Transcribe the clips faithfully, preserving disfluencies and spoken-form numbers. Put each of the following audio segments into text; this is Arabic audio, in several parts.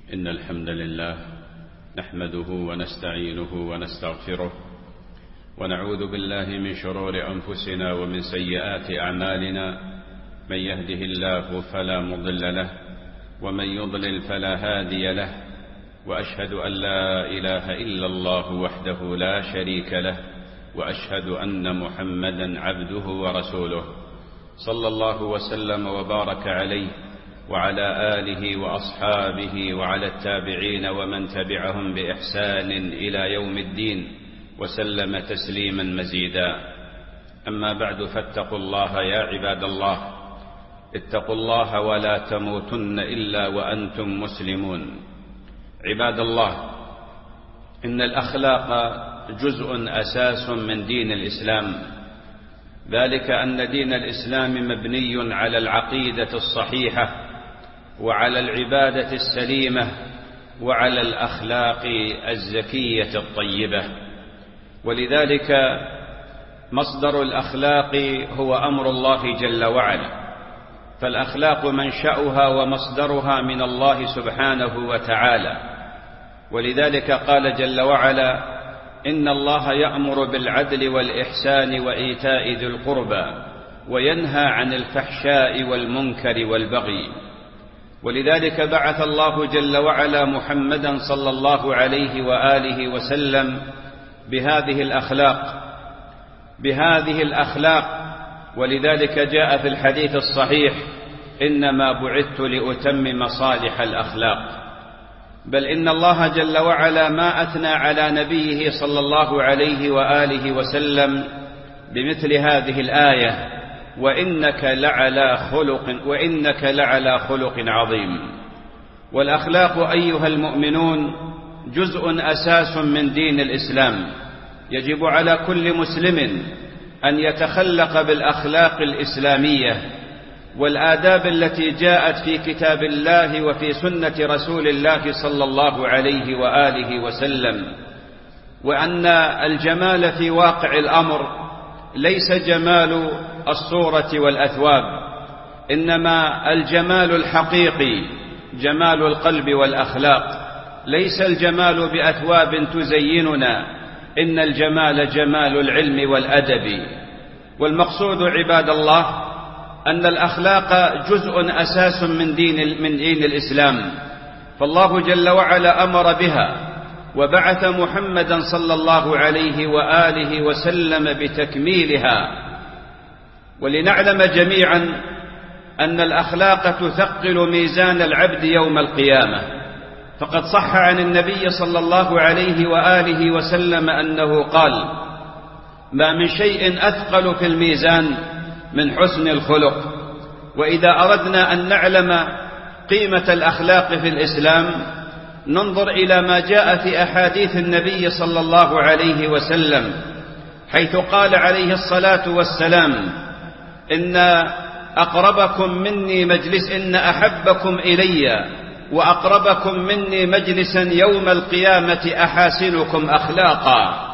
إن الحمد لله نحمده ونستعينه ونستغفره ونعوذ بالله من شرور أنفسنا ومن سيئات أعمالنا. من يهده الله فلا مضل له ومن يضلل فلا هادي له، وأشهد أن لا إله إلا الله وحده لا شريك له، وأشهد أن محمدا عبده ورسوله صلى الله وسلم وبارك عليه وعلى آله وأصحابه وعلى التابعين ومن تبعهم بإحسان إلى يوم الدين وسلم تسليما مزيدا. أما بعد، فاتقوا الله يا عباد الله، اتقوا الله ولا تموتن إلا وأنتم مسلمون. عباد الله، إن الأخلاق جزء أساس من دين الإسلام، ذلك أن دين الإسلام مبني على العقيدة الصحيحة وعلى العبادة السليمة وعلى الأخلاق الزكية الطيبة. ولذلك مصدر الأخلاق هو أمر الله جل وعلا، فالأخلاق منشأها ومصدرها من الله سبحانه وتعالى. ولذلك قال جل وعلا: إن الله يأمر بالعدل والإحسان وإيتاء ذي القربى وينهى عن الفحشاء والمنكر والبغي. ولذلك بعث الله جل وعلا محمدا صلى الله عليه وآله وسلم بهذه الأخلاق بهذه الأخلاق ولذلك جاء في الحديث الصحيح: إنما بعثت لأتمم صالح الأخلاق. بل إن الله جل وعلا ما أثنى على نبيه صلى الله عليه وآله وسلم بمثل هذه الآية: وإنك لعلى خلق وإنك لعلى خلق عظيم. والأخلاق أيها المؤمنون جزء أساس من دين الإسلام، يجب على كل مسلم أن يتخلق بالأخلاق الإسلامية والآداب التي جاءت في كتاب الله وفي سنة رسول الله صلى الله عليه وآله وسلم. وأن الجمال في واقع الأمر ليس جمال الصورة والأثواب، إنما الجمال الحقيقي جمال القلب والأخلاق. ليس الجمال بأثواب تزيننا، إن الجمال جمال العلم والأدب. والمقصود عباد الله أن الأخلاق جزء أساس من دين من دين الإسلام، فالله جل وعلا أمر بها وبعث محمدا صلى الله عليه وآله وسلم بتكميلها. ولنعلم جميعا أن الأخلاق تثقل ميزان العبد يوم القيامة، فقد صح عن النبي صلى الله عليه وآله وسلم أنه قال: ما من شيء أثقل في الميزان من حسن الخلق. وإذا أردنا أن نعلم قيمة الأخلاق في الإسلام ننظر إلى ما جاء في أحاديث النبي صلى الله عليه وسلم، حيث قال عليه الصلاة والسلام: إن أقربكم مني مجلس إن أحبكم إلي وأقربكم مني مجلسا يوم القيامة أحاسنكم أخلاقا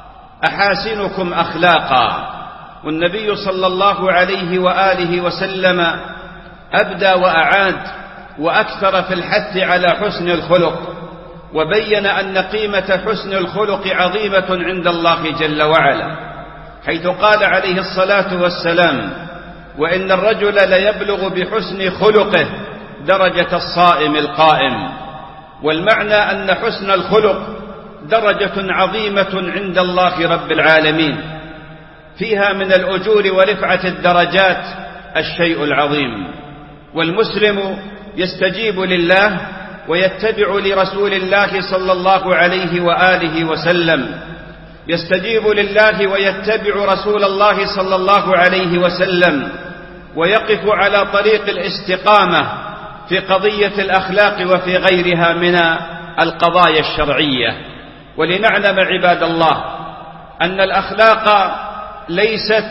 أحاسنكم أخلاقا. والنبي صلى الله عليه وآله وسلم أبدى وأعاد وأكثر في الحث على حسن الخلق، وبين أن قيمة حسن الخلق عظيمة عند الله جل وعلا، حيث قال عليه الصلاة والسلام: وإن الرجل ليبلغ بحسن خلقه درجة الصائم القائم. والمعنى أن حسن الخلق درجة عظيمة عند الله رب العالمين، فيها من الأجور ورفعة الدرجات الشيء العظيم. والمسلم يستجيب لله ويتبع لرسول الله صلى الله عليه وآله وسلم، يستجيب لله ويتبع رسول الله صلى الله عليه وسلم، ويقف على طريق الاستقامة في قضية الأخلاق وفي غيرها من القضايا الشرعية. ولنعلم عباد الله أن الأخلاق ليست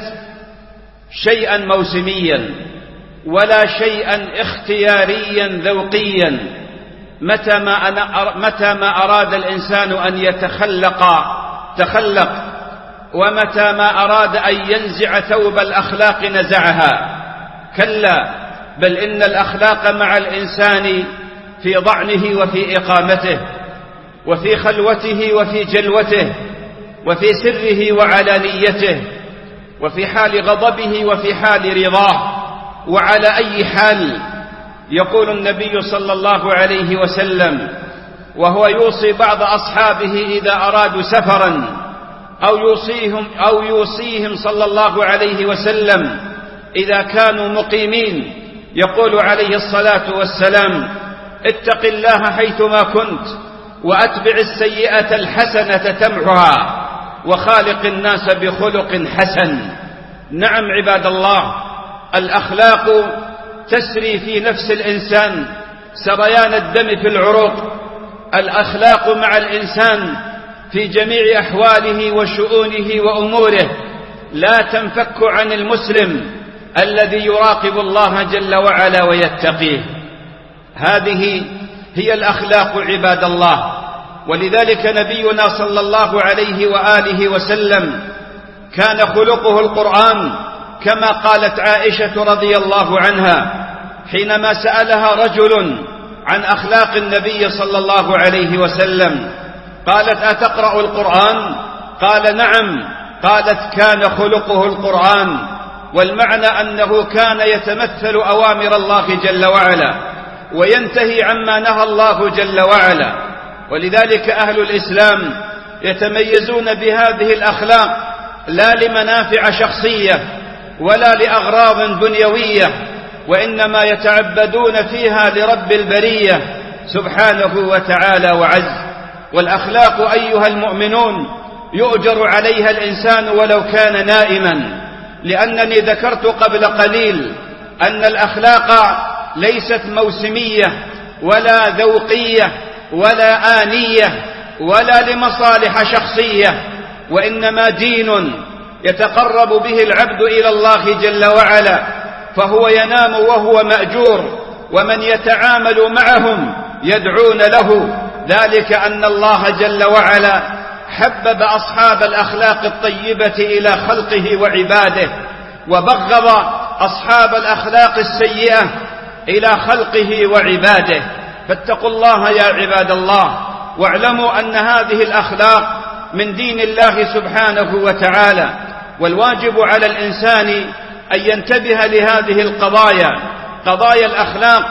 شيئا موسميا ولا شيئا اختياريا ذوقيا. متى ما, أنا متى ما أراد الإنسان أن يتخلق تخلق، ومتى ما أراد أن ينزع ثوب الأخلاق نزعها. كلا، بل إن الأخلاق مع الإنسان في ضعنه وفي إقامته، وفي خلوته وفي جلوته، وفي سره وعلانيته، وفي حال غضبه وفي حال رضاه، وعلى أي حال. يقول النبي صلى الله عليه وسلم وهو يوصي بعض أصحابه إذا أرادوا سفرا، أو يوصيهم, أو يوصيهم صلى الله عليه وسلم إذا كانوا مقيمين، يقول عليه الصلاة والسلام: اتق الله حيثما كنت، وأتبع السيئة الحسنة تمحها، وخالق الناس بخلق حسن. نعم عباد الله، الأخلاق تسري في نفس الإنسان سريان الدم في العروق. الأخلاق مع الإنسان في جميع أحواله وشؤونه وأموره لا تنفك عن المسلم الذي يراقب الله جل وعلا ويتقيه. هذه هي الأخلاق عباد الله. ولذلك نبينا صلى الله عليه وآله وسلم كان خلقه القرآن، كما قالت عائشة رضي الله عنها حينما سألها رجل عن أخلاق النبي صلى الله عليه وسلم، قالت: أتقرأ القرآن؟ قال: نعم. قالت: كان خلقه القرآن. والمعنى أنه كان يتمثل أوامر الله جل وعلا وينتهي عما نهى الله جل وعلا. ولذلك أهل الإسلام يتميزون بهذه الأخلاق لا لمنافع شخصية ولا لأغراض دنيوية، وإنما يتعبدون فيها لرب البرية سبحانه وتعالى وعز. والأخلاق أيها المؤمنون يؤجر عليها الإنسان ولو كان نائما، لأنني ذكرت قبل قليل أن الأخلاق ليست موسمية ولا ذوقية ولا آنية ولا لمصالح شخصية، وإنما دين يتقرب به العبد إلى الله جل وعلا، فهو ينام وهو مأجور، ومن يتعامل معهم يدعون له. ذلك أن الله جل وعلا حبب أصحاب الأخلاق الطيبة إلى خلقه وعباده، وبغض أصحاب الأخلاق السيئة إلى خلقه وعباده. فاتقوا الله يا عباد الله، واعلموا أن هذه الأخلاق من دين الله سبحانه وتعالى، والواجب على الإنسان أن ينتبه لهذه القضايا، قضايا الأخلاق،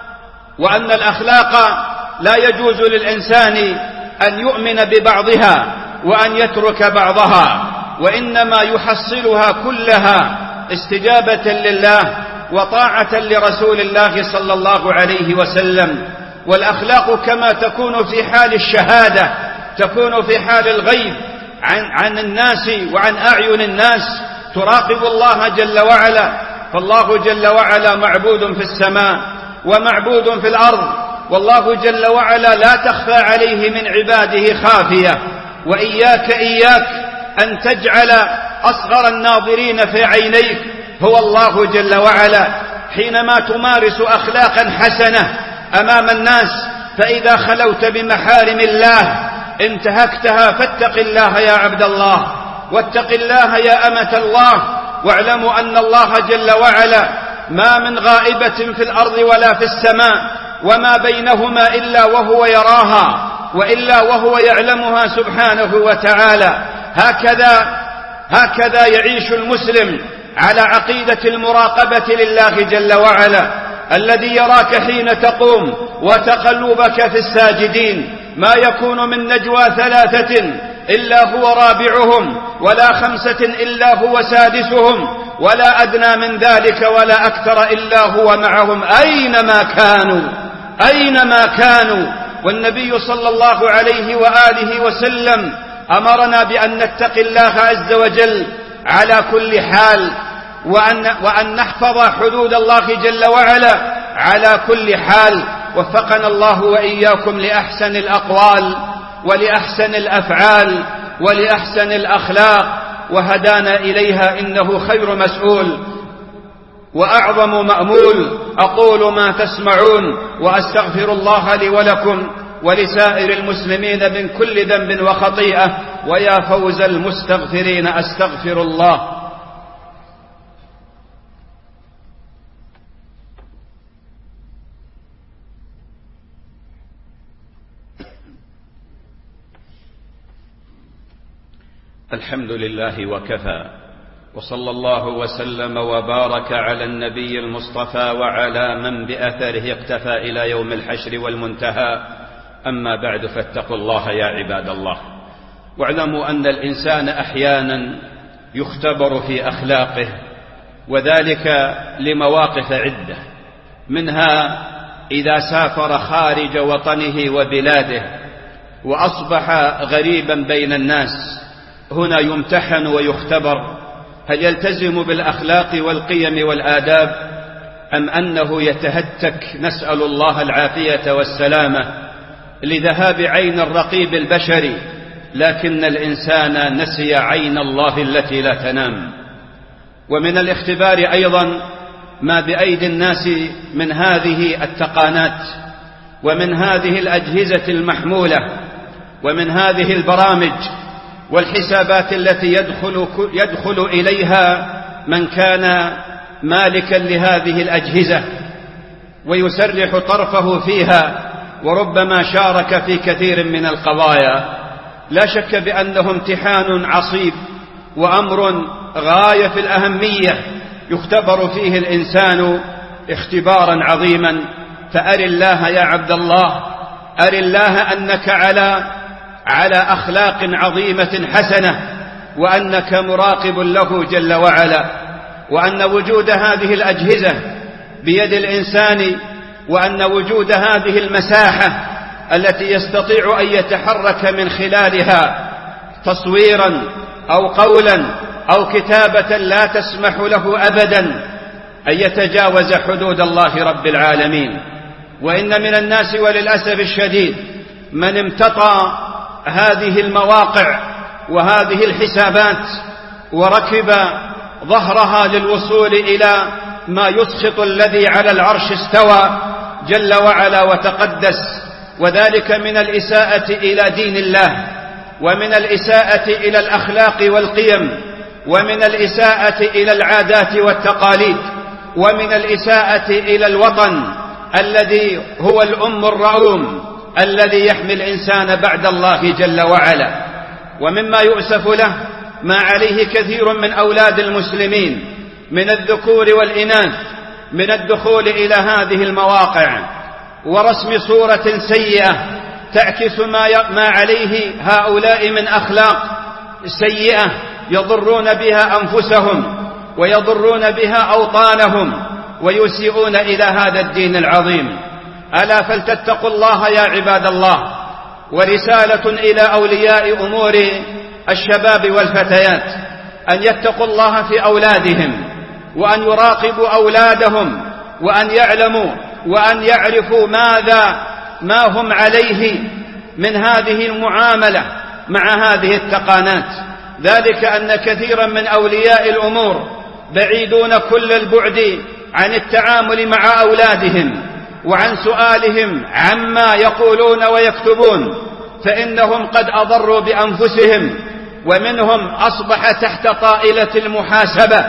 وأن الأخلاق لا يجوز للإنسان أن يؤمن ببعضها وأن يترك بعضها، وإنما يحصلها كلها استجابة لله وطاعة لرسول الله صلى الله عليه وسلم. والأخلاق كما تكون في حال الشهادة تكون في حال الغيب عن, عن الناس وعن أعين الناس، تراقب الله جل وعلا، فالله جل وعلا معبود في السماء ومعبود في الأرض، والله جل وعلا لا تخفى عليه من عباده خافية. وإياك إياك أن تجعل أصغر الناظرين في عينيك هو الله جل وعلا حينما تمارس أخلاقا حسنة أمام الناس، فإذا خلوت بمحارم الله انتهكتها. فاتق الله يا عبد الله، واتق الله يا أمة الله، واعلموا أن الله جل وعلا ما من غائبة في الأرض ولا في السماء وما بينهما إلا وهو يراها وإلا وهو يعلمها سبحانه وتعالى. هكذا هكذا يعيش المسلم على عقيدة المراقبة لله جل وعلا، الذي يراك حين تقوم وتقلبك في الساجدين. ما يكون من نجوى ثلاثة إلا هو رابعهم، ولا خمسة إلا هو سادسهم، ولا أدنى من ذلك ولا أكثر إلا هو معهم أينما كانوا أينما كانوا. والنبي صلى الله عليه وآله وسلم أمرنا بأن نتقي الله عز وجل على كل حال، وأن, وأن نحفظ حدود الله جل وعلا على كل حال. وفقنا الله وإياكم لأحسن الأقوال ولأحسن الأفعال ولأحسن الأخلاق، وهدانا إليها، إنه خير مسؤول وأعظم مأمول. أقول ما تسمعون وأستغفر الله لي ولكم ولسائر المسلمين من كل ذنب وخطيئة، ويا فوز المستغفرين أستغفر الله. الحمد لله وكفى، وصلى الله وسلم وبارك على النبي المصطفى وعلى من بأثره اقتفى إلى يوم الحشر والمنتهى. أما بعد، فاتقوا الله يا عباد الله، واعلموا أن الإنسان أحيانا يختبر في أخلاقه، وذلك لمواقف عدة، منها إذا سافر خارج وطنه وبلاده وأصبح غريبا بين الناس، هنا يمتحن ويختبر هل يلتزم بالأخلاق والقيم والآداب أم أنه يتهتك، نسأل الله العافية والسلامة، لذهاب عين الرقيب البشري، لكن الإنسان نسي عين الله التي لا تنام. ومن الاختبار أيضا ما بأيدي الناس من هذه التقانات، ومن هذه الأجهزة المحمولة، ومن هذه البرامج والحسابات التي يدخل, يدخل إليها من كان مالكا لهذه الأجهزة ويسرح طرفه فيها، وربما شارك في كثير من القضايا. لا شك بأنه امتحان عصيب وأمر غاية في الأهمية يختبر فيه الإنسان اختبارا عظيما. فأر الله يا عبد الله، أر الله أنك على على أخلاق عظيمة حسنة، وأنك مراقب له جل وعلا، وأن وجود هذه الأجهزة بيد الإنسان، وأن وجود هذه المساحة التي يستطيع أن يتحرك من خلالها تصويرا أو قولا أو كتابة لا تسمح له أبدا أن يتجاوز حدود الله رب العالمين. وإن من الناس وللأسف الشديد من امتطى هذه المواقع وهذه الحسابات وركب ظهرها للوصول إلى ما يسخط الذي على العرش استوى جل وعلا وتقدس، وذلك من الإساءة إلى دين الله، ومن الإساءة إلى الأخلاق والقيم، ومن الإساءة إلى العادات والتقاليد، ومن الإساءة إلى الوطن الذي هو الأم الرعوم الذي يحمي الإنسان بعد الله جل وعلا. ومما يؤسف له ما عليه كثير من أولاد المسلمين من الذكور والإناث من الدخول إلى هذه المواقع ورسم صورة سيئة تعكس ما عليه هؤلاء من أخلاق سيئة يضرون بها أنفسهم ويضرون بها أوطانهم ويسيئون إلى هذا الدين العظيم. ألا فلتتقوا الله يا عباد الله. ورسالة إلى أولياء أمور الشباب والفتيات أن يتقوا الله في أولادهم، وأن يراقبوا أولادهم، وأن يعلموا وأن يعرفوا ماذا ما هم عليه من هذه المعاملة مع هذه التقانات. ذلك أن كثيرا من أولياء الأمور بعيدون كل البعد عن التعامل مع أولادهم وعن سؤالهم عما يقولون ويكتبون، فإنهم قد أضروا بأنفسهم، ومنهم أصبح تحت طائلة المحاسبة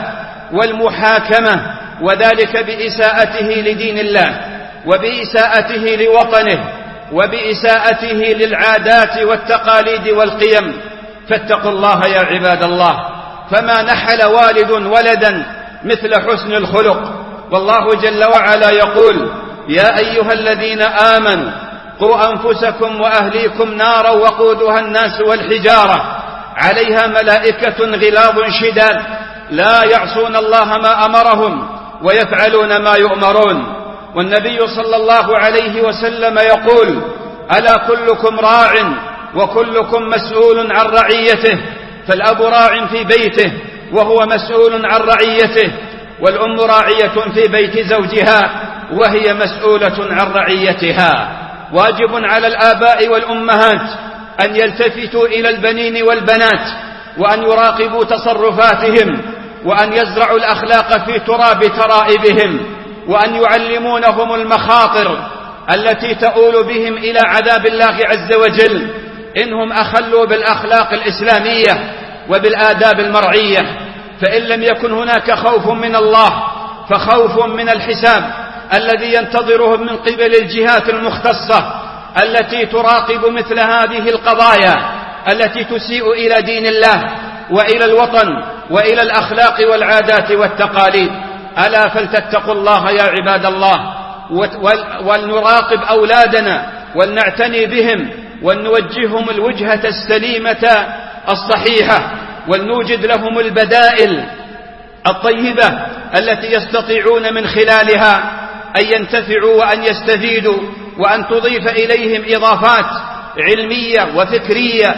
والمحاكمة، وذلك بإساءته لدين الله، وبإساءته لوطنه، وبإساءته للعادات والتقاليد والقيم. فاتقوا الله يا عباد الله، فما نحل والد ولدا مثل حسن الخلق. والله جل وعلا يقول: يا أيها الذين آمنوا قوا أنفسكم وأهليكم نارا وقودها الناس والحجارة عليها ملائكة غلاظ شداد لا يعصون الله ما أمرهم ويفعلون ما يؤمرون. والنبي صلى الله عليه وسلم يقول: ألا كلكم راع وكلكم مسؤول عن رعيته. فالأب راع في بيته وهو مسؤول عن رعيته، والأم راعية في بيت زوجها وهي مسؤولة عن رعيتها. واجب على الآباء والأمهات أن يلتفتوا إلى البنين والبنات، وأن يراقبوا تصرفاتهم، وأن يزرعوا الأخلاق في تراب ترائبهم، وأن يعلمونهم المخاطر التي تؤول بهم إلى عذاب الله عز وجل إنهم أخلوا بالأخلاق الإسلامية وبالآداب المرعية. فإن لم يكن هناك خوف من الله فخوف من الحساب الذي ينتظرهم من قبل الجهات المختصة التي تراقب مثل هذه القضايا التي تسيء إلى دين الله وإلى الوطن وإلى الأخلاق والعادات والتقاليد. ألا فلتتقوا الله يا عباد الله، ولنراقب أولادنا ولنعتني بهم ولنوجههم الوجهة السليمة الصحيحة، ولنوجد لهم البدائل الطيبة التي يستطيعون من خلالها أن ينتفعوا وأن يستفيدوا، وأن تضيف إليهم إضافات علمية وفكرية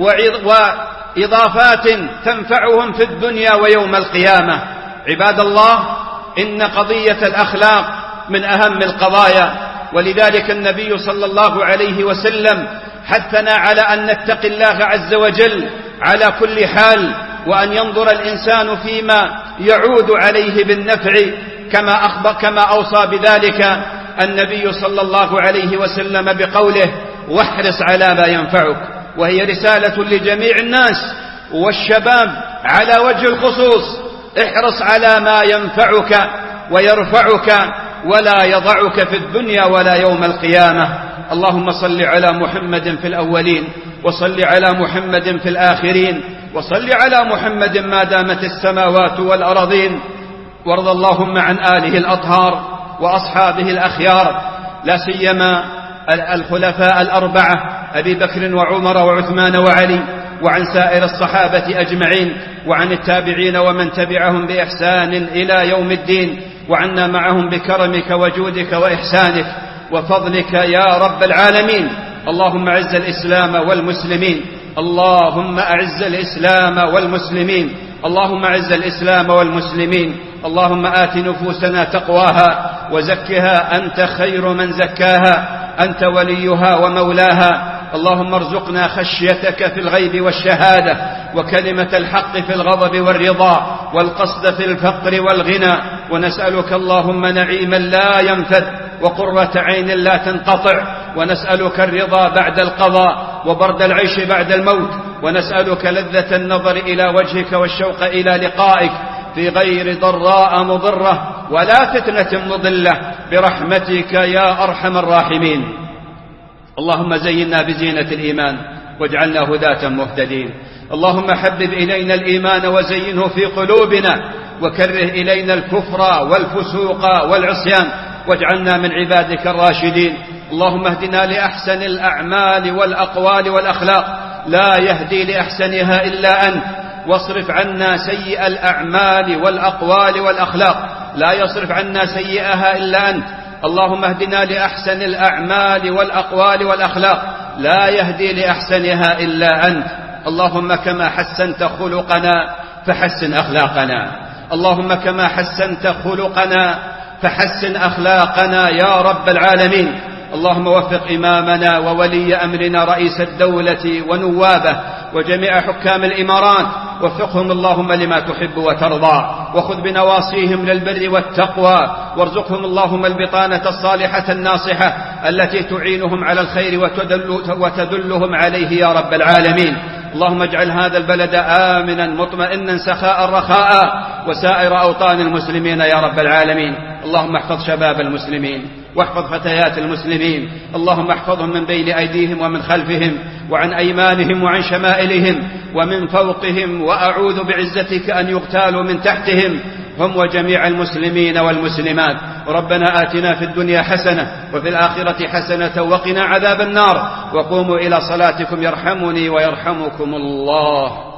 وإضافات تنفعهم في الدنيا ويوم القيامة. عباد الله، إن قضية الأخلاق من أهم القضايا، ولذلك النبي صلى الله عليه وسلم حثنا على أن نتقي الله عز وجل على كل حال، وأن ينظر الإنسان فيما يعود عليه بالنفع، كما أخبر كما أوصى بذلك النبي صلى الله عليه وسلم بقوله: واحرص على ما ينفعك. وهي رسالة لجميع الناس والشباب على وجه الخصوص: احرص على ما ينفعك ويرفعك ولا يضعك في الدنيا ولا يوم القيامة. اللهم صل على محمد في الأولين، وصل على محمد في الآخرين، وصل على محمد ما دامت السماوات والأرضين. وارض اللهم عن آله الأطهار وأصحابه الأخيار، لا سيما الخلفاء الأربعة أبي بكر وعمر وعثمان وعلي، وعن سائر الصحابة أجمعين، وعن التابعين ومن تبعهم بإحسان إلى يوم الدين، وعنا معهم بكرمك وجودك وإحسانك وفضلك يا رب العالمين. اللهم أعز الإسلام والمسلمين، اللهم أعز الإسلام والمسلمين، اللهم أعز الإسلام والمسلمين. اللهم آت نفوسنا تقواها وزكها أنت خير من زكاها، أنت وليها ومولاها. اللهم ارزقنا خشيتك في الغيب والشهادة، وكلمة الحق في الغضب والرضا، والقصد في الفقر والغنى. ونسألك اللهم نعيما لا ينفد، وقرة عين لا تنقطع. ونسألك الرضا بعد القضاء، وبرد العيش بعد الموت. ونسألك لذة النظر إلى وجهك والشوق إلى لقائك في غير ضراء مضرة ولا فتنة مضلة، برحمتك يا أرحم الراحمين. اللهم زينا بزينة الإيمان واجعلنا هداة مهتدين. اللهم حبب إلينا الإيمان وزينه في قلوبنا، وكره إلينا الكفر والفسوق والعصيان، واجعلنا من عبادك الراشدين. اللهم اهدنا لأحسن الأعمال والأقوال والأخلاق، لا يهدي لأحسنها إلا أنت. واصرف عنا سيئ الأعمال والأقوال والأخلاق، لا يصرف عنا سيئها إلا أنت. اللهم اهدنا لأحسن الأعمال والأقوال والأخلاق، لا يهدي لأحسنها إلا أنت. اللهم كما حسنت خلقنا فحسن أخلاقنا، اللهم كما حسنت خلقنا فحسن أخلاقنا يا رب العالمين. اللهم وفق إمامنا وولي أمرنا رئيس الدولة ونوابه وجميع حكام الإمارات، وفقهم اللهم لما تحب وترضى، وخذ بنواصيهم للبر والتقوى، وارزقهم اللهم البطانة الصالحة الناصحة التي تعينهم على الخير وتدلهم عليه يا رب العالمين. اللهم اجعل هذا البلد آمنا مطمئنا سخاء رخاء، وسائر أوطان المسلمين يا رب العالمين. اللهم احفظ شباب المسلمين، واحفظ فتيات المسلمين. اللهم احفظهم من بين أيديهم ومن خلفهم وعن أيمانهم وعن شمائلهم ومن فوقهم، وأعوذ بعزتك أن يغتالوا من تحتهم هم وجميع المسلمين والمسلمات. ربنا آتنا في الدنيا حسنة وفي الآخرة حسنة وقنا عذاب النار. وقوموا إلى صلاتكم يرحمني ويرحمكم الله.